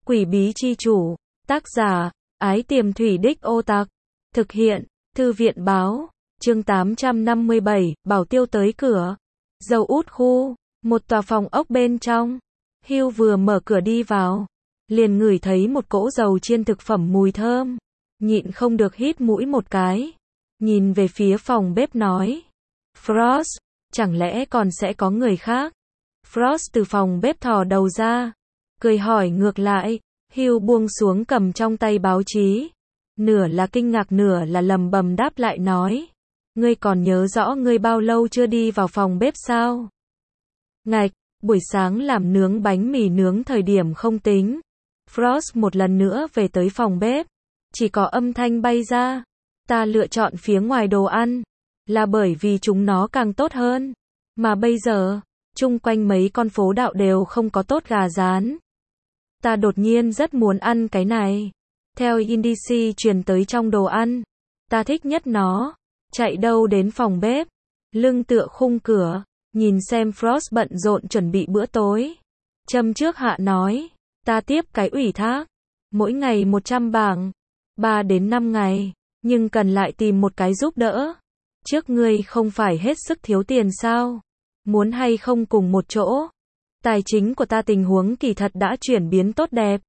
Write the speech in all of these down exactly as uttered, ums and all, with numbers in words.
Quỷ bí chi chủ, tác giả, Ái Tiềm Thủy Đích Ô Tặc, thực hiện, Thư viện báo, chương tám trăm năm mươi bảy, bảo tiêu tới cửa. Dầu út khu, một tòa phòng ốc bên trong. Hugh vừa mở cửa đi vào, liền ngửi thấy một cỗ dầu chiên thực phẩm mùi thơm, nhịn không được hít mũi một cái, nhìn về phía phòng bếp nói, Frost, chẳng lẽ còn sẽ có người khác? Frost từ phòng bếp thò đầu ra, cười hỏi ngược lại. Hugh buông xuống cầm trong tay báo chí, nửa là kinh ngạc nửa là lầm bầm đáp lại nói, ngươi còn nhớ rõ ngươi bao lâu chưa đi vào phòng bếp sao? Ngạch, buổi sáng làm nướng bánh mì nướng thời điểm không tính. Frost một lần nữa về tới phòng bếp, chỉ có âm thanh bay ra, ta lựa chọn phía ngoài đồ ăn, là bởi vì chúng nó càng tốt hơn, mà bây giờ, chung quanh mấy con phố đạo đều không có tốt gà rán. Ta đột nhiên rất muốn ăn cái này. Theo indici truyền tới trong đồ ăn. Ta thích nhất nó. Chạy đâu đến phòng bếp. Lưng tựa khung cửa. Nhìn xem Frost bận rộn chuẩn bị bữa tối. Châm trước hạ nói. Ta tiếp cái ủy thác. Mỗi ngày một trăm bảng. ba đến năm ngày. Nhưng cần lại tìm một cái giúp đỡ. Trước ngươi không phải hết sức thiếu tiền sao? Muốn hay không cùng một chỗ? Tài chính của ta tình huống kỳ thật đã chuyển biến tốt đẹp.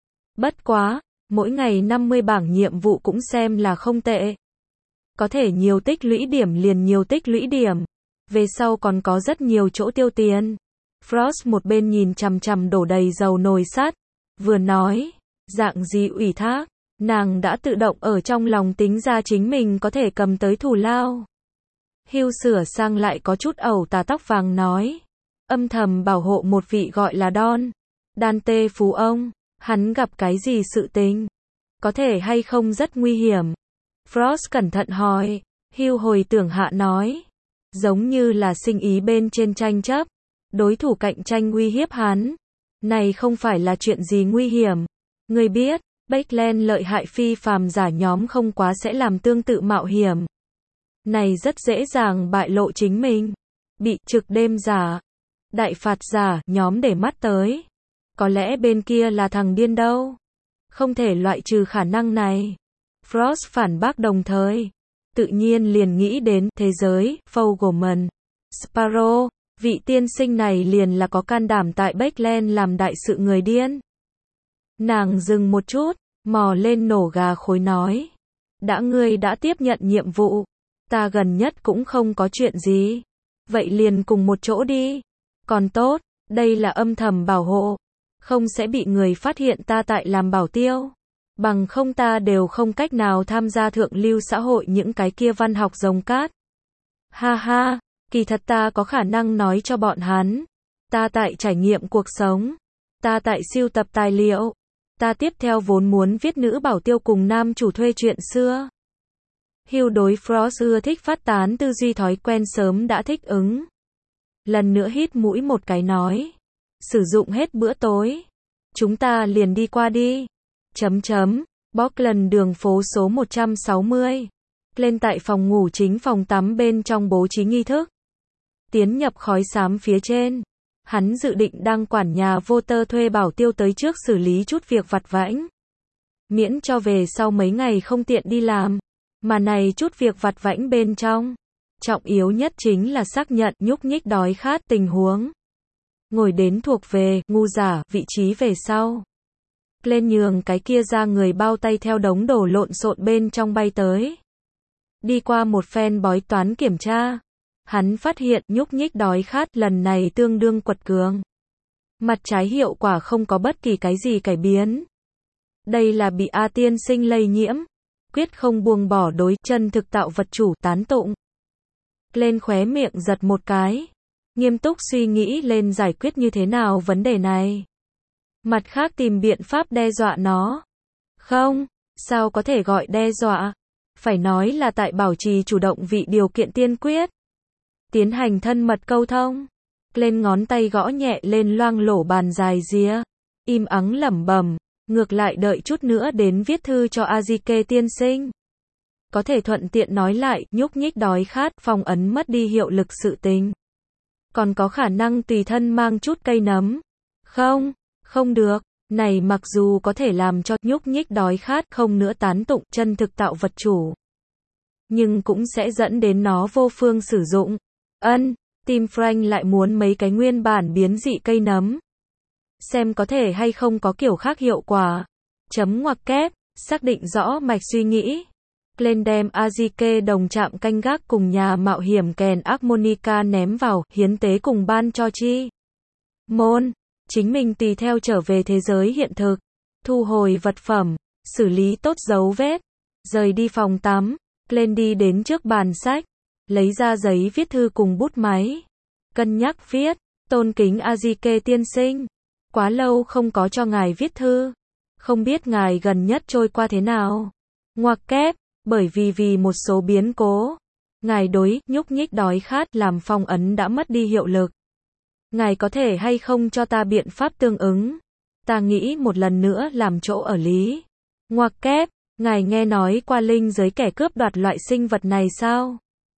Bất quá, mỗi ngày năm mươi bảng nhiệm vụ cũng xem là không tệ. Có thể nhiều tích lũy điểm liền nhiều tích lũy điểm. Về sau còn có rất nhiều chỗ tiêu tiền. Frost một bên nhìn chằm chằm đổ đầy dầu nồi sắt, vừa nói, dạng gì ủy thác, nàng đã tự động ở trong lòng tính ra chính mình có thể cầm tới thù lao. Hugh sửa sang lại có chút ẩu tà tóc vàng nói. Âm thầm bảo hộ một vị gọi là Don. Dante phú ông. Hắn gặp cái gì sự tình? Có thể hay không rất nguy hiểm? Frost cẩn thận hỏi. Hugh hồi tưởng hạ nói. Giống như là sinh ý bên trên tranh chấp. Đối thủ cạnh tranh uy hiếp hắn. Này không phải là chuyện gì nguy hiểm. Ngươi biết, Backland lợi hại phi phàm giả nhóm không quá sẽ làm tương tự mạo hiểm. Này rất dễ dàng bại lộ chính mình. Bị trực đêm giả. Đại phạt giả, nhóm để mắt tới. Có lẽ bên kia là thằng điên đâu. Không thể loại trừ khả năng này. Frost phản bác đồng thời. Tự nhiên liền nghĩ đến thế giới, Fogelman. Sparrow, vị tiên sinh này liền là có can đảm tại Backland làm đại sự người điên. Nàng dừng một chút, mò lên nổ gà khối nói. Đã ngươi đã tiếp nhận nhiệm vụ. Ta gần nhất cũng không có chuyện gì. Vậy liền cùng một chỗ đi. Còn tốt, đây là âm thầm bảo hộ. Không sẽ bị người phát hiện ta tại làm bảo tiêu. Bằng không ta đều không cách nào tham gia thượng lưu xã hội những cái kia văn học rồng cát. Ha ha, kỳ thật ta có khả năng nói cho bọn hắn. Ta tại trải nghiệm cuộc sống. Ta tại sưu tập tài liệu. Ta tiếp theo vốn muốn viết nữ bảo tiêu cùng nam chủ thuê chuyện xưa. Hugh đối Frost ưa thích phát tán tư duy thói quen sớm đã thích ứng. Lần nữa hít mũi một cái nói. Sử dụng hết bữa tối. Chúng ta liền đi qua đi. Chấm chấm. Bockland đường phố số một trăm sáu mươi. Lên tại phòng ngủ chính phòng tắm bên trong bố trí nghi thức. Tiến nhập khói xám phía trên. Hắn dự định đang quản nhà vô tơ thuê bảo tiêu tới trước xử lý chút việc vặt vãnh. Miễn cho về sau mấy ngày không tiện đi làm. Mà này chút việc vặt vãnh bên trong. Trọng yếu nhất chính là xác nhận nhúc nhích đói khát tình huống. Ngồi đến thuộc về, ngu giả, vị trí về sau. Lên nhường cái kia ra người bao tay theo đống đổ lộn xộn bên trong bay tới. Đi qua một phen bói toán kiểm tra. Hắn phát hiện nhúc nhích đói khát lần này tương đương quật cường. Mặt trái hiệu quả không có bất kỳ cái gì cải biến. Đây là bị A tiên sinh lây nhiễm. Quyết không buông bỏ đối chân thực tạo vật chủ tán tụng. Lên khóe miệng giật một cái. Nghiêm túc suy nghĩ lên giải quyết như thế nào vấn đề này. Mặt khác tìm biện pháp đe dọa nó. Không, sao có thể gọi đe dọa. Phải nói là tại bảo trì chủ động vị điều kiện tiên quyết. Tiến hành thân mật câu thông. Lên ngón tay gõ nhẹ lên loang lổ bàn dài ria. Im ắng lẩm bẩm. Ngược lại đợi chút nữa đến viết thư cho Azike tiên sinh. Có thể thuận tiện nói lại, nhúc nhích đói khát, phong ấn mất đi hiệu lực sự tình. Còn có khả năng tùy thân mang chút cây nấm. Không, không được. Này mặc dù có thể làm cho nhúc nhích đói khát không nữa tán tụng chân thực tạo vật chủ, nhưng cũng sẽ dẫn đến nó vô phương sử dụng. Ân, Tim Frank lại muốn mấy cái nguyên bản biến dị cây nấm. Xem có thể hay không có kiểu khác hiệu quả. Chấm ngoặc kép, xác định rõ mạch suy nghĩ. Glenn đem Azike đồng chạm canh gác cùng nhà mạo hiểm kèn harmonica ném vào, hiến tế cùng ban cho chi. Môn, chính mình tùy theo trở về thế giới hiện thực. Thu hồi vật phẩm, xử lý tốt dấu vết. Rời đi phòng tắm, Glenn đi đến trước bàn sách. Lấy ra giấy viết thư cùng bút máy. Cân nhắc viết, tôn kính Azike tiên sinh. Quá lâu không có cho ngài viết thư. Không biết ngài gần nhất trôi qua thế nào. Ngoặc kép, bởi vì vì một số biến cố. Ngài đối, nhúc nhích đói khát làm phong ấn đã mất đi hiệu lực. Ngài có thể hay không cho ta biện pháp tương ứng. Ta nghĩ một lần nữa làm chỗ ở lý. Ngoặc kép, ngài nghe nói qua linh giới kẻ cướp đoạt loại sinh vật này sao?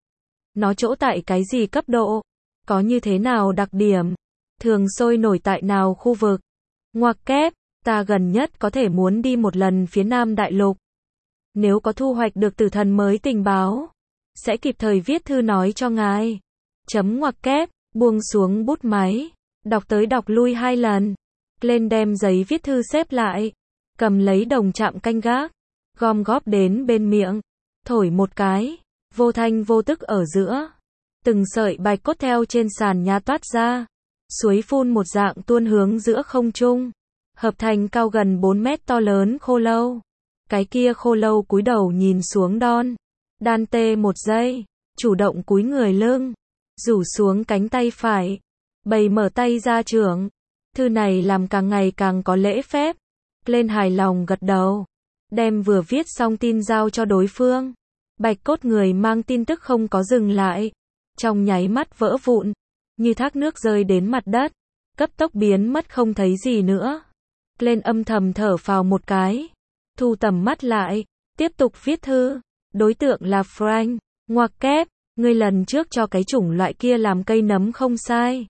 Nó chỗ tại cái gì cấp độ? Có như thế nào đặc điểm? Thường sôi nổi tại nào khu vực? Ngoặc kép, ta gần nhất có thể muốn đi một lần phía Nam Đại Lục. Nếu có thu hoạch được từ thần mới tình báo, sẽ kịp thời viết thư nói cho ngài. Chấm ngoặc kép, buông xuống bút máy, đọc tới đọc lui hai lần. Lên đem giấy viết thư xếp lại, cầm lấy đồng chạm canh gác, gom góp đến bên miệng, thổi một cái, vô thanh vô tức ở giữa. Từng sợi bạch cốt theo trên sàn nhà toát ra, suối phun một dạng tuôn hướng giữa không trung, hợp thành cao gần bốn mét to lớn khô lâu. Cái kia khô lâu cúi đầu nhìn xuống Don. Đan tê một giây, chủ động cúi người lưng, rủ xuống cánh tay phải, bày mở tay ra trưởng. Thư này làm càng ngày càng có lễ phép. Lên hài lòng gật đầu, đem vừa viết xong tin giao cho đối phương. Bạch cốt người mang tin tức không có dừng lại, trong nháy mắt vỡ vụn, như thác nước rơi đến mặt đất, cấp tốc biến mất không thấy gì nữa. Lên âm thầm thở phào một cái, thu tầm mắt lại, tiếp tục viết thư. Đối tượng là Frank. Ngoặc kép, ngươi lần trước cho cái chủng loại kia làm cây nấm không sai.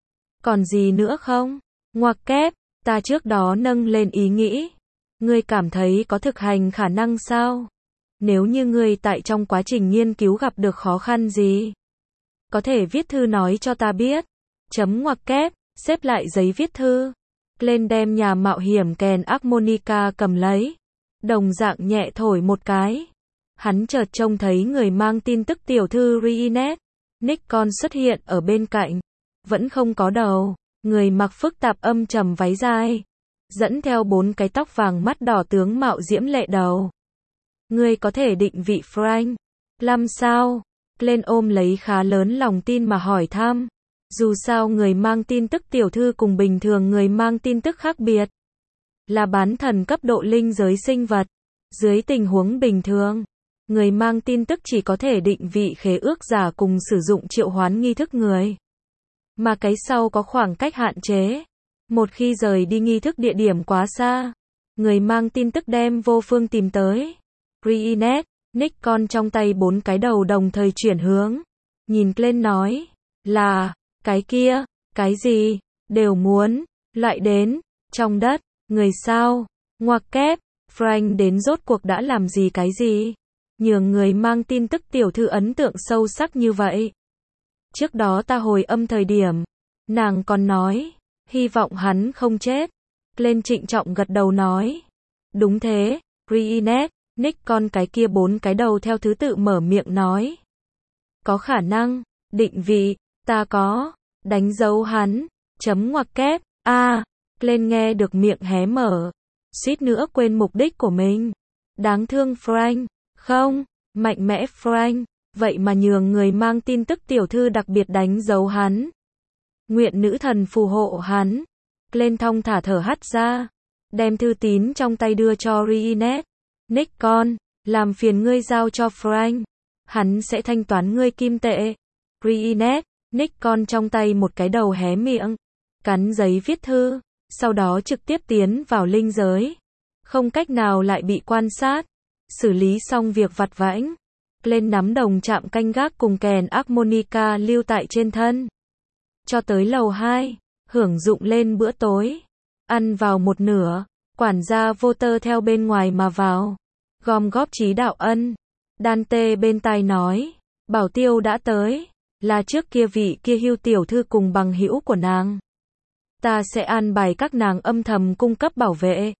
Còn gì nữa không? Ngoặc kép, ta trước đó nâng lên ý nghĩ. Ngươi cảm thấy có thực hành khả năng sao? Nếu như ngươi tại trong quá trình nghiên cứu gặp được khó khăn gì, có thể viết thư nói cho ta biết. Chấm ngoặc kép, xếp lại giấy viết thư. Lên đem nhà mạo hiểm kèn harmonica cầm lấy. Đồng dạng nhẹ thổi một cái. Hắn chợt trông thấy người mang tin tức tiểu thư Reinette Nikon xuất hiện ở bên cạnh. Vẫn không có đầu, người mặc phức tạp âm trầm váy dài, dẫn theo bốn cái tóc vàng mắt đỏ tướng mạo diễm lệ đầu. Ngươi có thể định vị Frank Lâm sao? Lên ôm lấy khá lớn lòng tin mà hỏi thăm. Dù sao người mang tin tức tiểu thư cùng bình thường người mang tin tức khác biệt. Là bán thần cấp độ linh giới sinh vật. Dưới tình huống bình thường, người mang tin tức chỉ có thể định vị khế ước giả cùng sử dụng triệu hoán nghi thức người. Mà cái sau có khoảng cách hạn chế. Một khi rời đi nghi thức địa điểm quá xa, người mang tin tức đem vô phương tìm tới. Reinette Nikon trong tay bốn cái đầu đồng thời chuyển hướng. Nhìn lên nói, là, cái kia, cái gì, đều muốn, loại đến, trong đất, người sao, ngoặc kép, Frank đến rốt cuộc đã làm gì cái gì, nhường người mang tin tức tiểu thư ấn tượng sâu sắc như vậy. Trước đó ta hồi âm thời điểm, nàng còn nói, hy vọng hắn không chết. Lên trịnh trọng gật đầu nói, đúng thế, Reinette Nikon cái kia bốn cái đầu theo thứ tự mở miệng nói. Có khả năng, định vị, ta có, đánh dấu hắn, chấm ngoặc kép, a à, lên nghe được miệng hé mở, suýt nữa quên mục đích của mình. Đáng thương Frank, không, mạnh mẽ Frank, vậy mà nhường người mang tin tức tiểu thư đặc biệt đánh dấu hắn. Nguyện nữ thần phù hộ hắn. Lên thong thả thở hắt ra, đem thư tín trong tay đưa cho Reinette Nikon, làm phiền ngươi giao cho Frank, hắn sẽ thanh toán ngươi kim tệ. Reinette Nikon trong tay một cái đầu hé miệng, cắn giấy viết thư, sau đó trực tiếp tiến vào linh giới. Không cách nào lại bị quan sát. Xử lý xong việc vặt vãnh, lên nắm đồng chạm canh gác cùng kèn harmonica lưu tại trên thân. Cho tới lầu hai, hưởng dụng lên bữa tối. ăn vào một nửa, quản gia vô tơ theo bên ngoài mà vào, gom góp Trí Đạo Ân. Dante bên tai nói, Bảo Tiêu đã tới, là trước kia vị kia Hưu tiểu thư cùng bằng hữu của nàng. Ta sẽ an bài các nàng âm thầm cung cấp bảo vệ.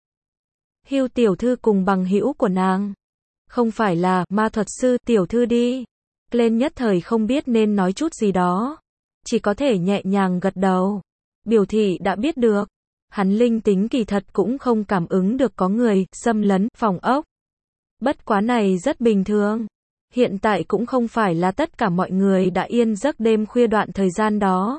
Hưu tiểu thư cùng bằng hữu của nàng, không phải là ma thuật sư tiểu thư đi. Lên nhất thời không biết nên nói chút gì đó, chỉ có thể nhẹ nhàng gật đầu, biểu thị đã biết được. Hắn linh tính kỳ thật cũng không cảm ứng được có người xâm lấn phòng ốc. Bất quá này rất bình thường. Hiện tại cũng không phải là tất cả mọi người đã yên giấc đêm khuya đoạn thời gian đó.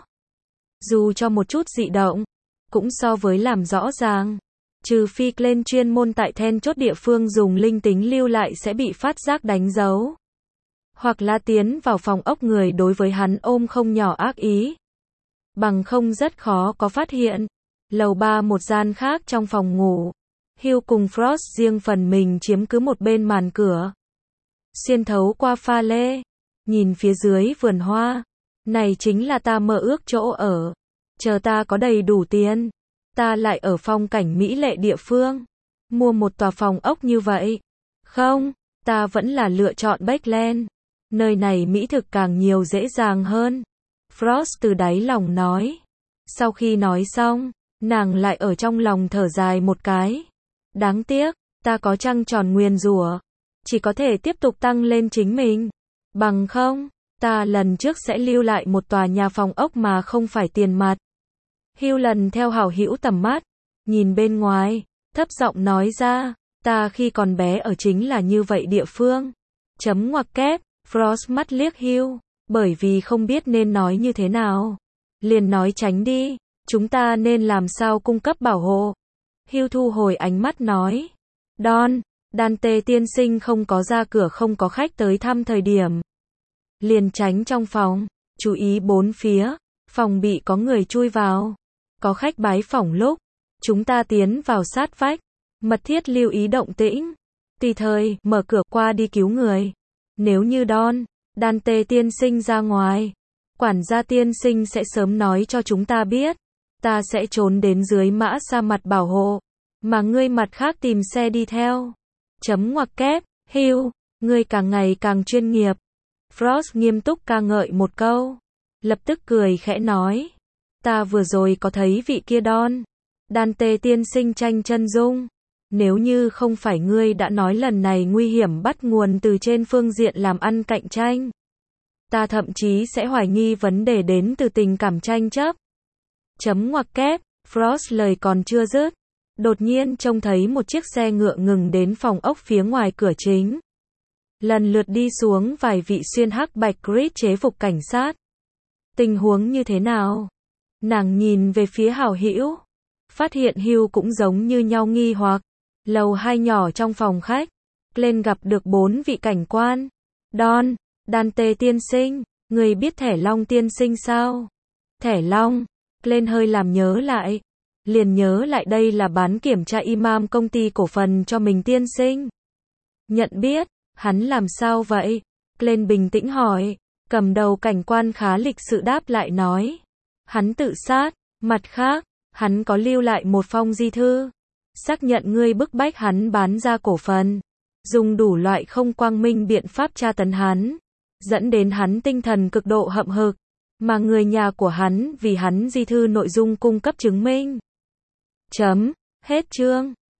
Dù cho một chút dị động, cũng so với làm rõ ràng. Trừ phi lên chuyên môn tại then chốt địa phương dùng linh tính lưu lại sẽ bị phát giác đánh dấu. Hoặc là tiến vào phòng ốc người đối với hắn ôm không nhỏ ác ý. Bằng không rất khó có phát hiện. Lầu ba một gian khác trong phòng ngủ. Hugh cùng Frost riêng phần mình chiếm cứ một bên màn cửa. Xuyên thấu qua pha lê. Nhìn phía dưới vườn hoa. Này chính là ta mơ ước chỗ ở. Chờ ta có đầy đủ tiền. Ta lại ở phong cảnh mỹ lệ địa phương. Mua một tòa phòng ốc như vậy. Không, ta vẫn là lựa chọn Backland. Nơi này mỹ thực càng nhiều dễ dàng hơn. Frost từ đáy lòng nói. Sau khi nói xong, nàng lại ở trong lòng thở dài một cái. Đáng tiếc, ta có trăng tròn nguyền rủa, chỉ có thể tiếp tục tăng lên chính mình. Bằng không, ta lần trước sẽ lưu lại một tòa nhà phòng ốc mà không phải tiền mặt. Hugh lần theo hảo hữu tầm mắt, nhìn bên ngoài, thấp giọng nói ra, ta khi còn bé ở chính là như vậy địa phương. Chấm ngoặc kép, Frost mắt liếc Hugh, bởi vì không biết nên nói như thế nào. Liền nói tránh đi, chúng ta nên làm sao cung cấp bảo hộ. Hugh thu hồi ánh mắt nói, Don, Dante tiên sinh không có ra cửa không có khách tới thăm thời điểm. Liền tránh trong phòng, chú ý bốn phía, phòng bị có người chui vào. Có khách bái phỏng lúc, chúng ta tiến vào sát vách, mật thiết lưu ý động tĩnh. Tùy thời, mở cửa qua đi cứu người. Nếu như Don, Dante tiên sinh ra ngoài, quản gia tiên sinh sẽ sớm nói cho chúng ta biết. Ta sẽ trốn đến dưới mã sa mặt bảo hộ, mà ngươi mặt khác tìm xe đi theo. Chấm ngoặc kép, Hugh, ngươi càng ngày càng chuyên nghiệp. Frost nghiêm túc ca ngợi một câu, lập tức cười khẽ nói, ta vừa rồi có thấy vị kia Don, Dante tiên sinh tranh chân dung. Nếu như không phải ngươi đã nói lần này nguy hiểm bắt nguồn từ trên phương diện làm ăn cạnh tranh, ta thậm chí sẽ hoài nghi vấn đề đến từ tình cảm tranh chấp. Chấm ngoặc kép, Frost lời còn chưa dứt, đột nhiên trông thấy một chiếc xe ngựa ngừng đến phòng ốc phía ngoài cửa chính. Lần lượt đi xuống vài vị xuyên hắc bạch grid chế phục cảnh sát. Tình huống như thế nào? Nàng nhìn về phía hảo hữu, phát hiện Hugh cũng giống như nhau nghi hoặc. Lầu hai nhỏ trong phòng khách, lên gặp được bốn vị cảnh quan. Don, Dante tiên sinh, người biết Thẻ Long tiên sinh sao? Thẻ Long, lên hơi làm nhớ lại, liền nhớ lại đây là bán kiểm tra imam công ty cổ phần cho mình tiên sinh. Nhận biết, hắn làm sao vậy? Lên bình tĩnh hỏi, cầm đầu cảnh quan khá lịch sự đáp lại nói. Hắn tự sát, mặt khác, hắn có lưu lại một phong di thư. Xác nhận ngươi bức bách hắn bán ra cổ phần, dùng đủ loại không quang minh biện pháp tra tấn hắn, dẫn đến hắn tinh thần cực độ hậm hực, mà người nhà của hắn vì hắn di thư nội dung cung cấp chứng minh. Chấm, hết chương.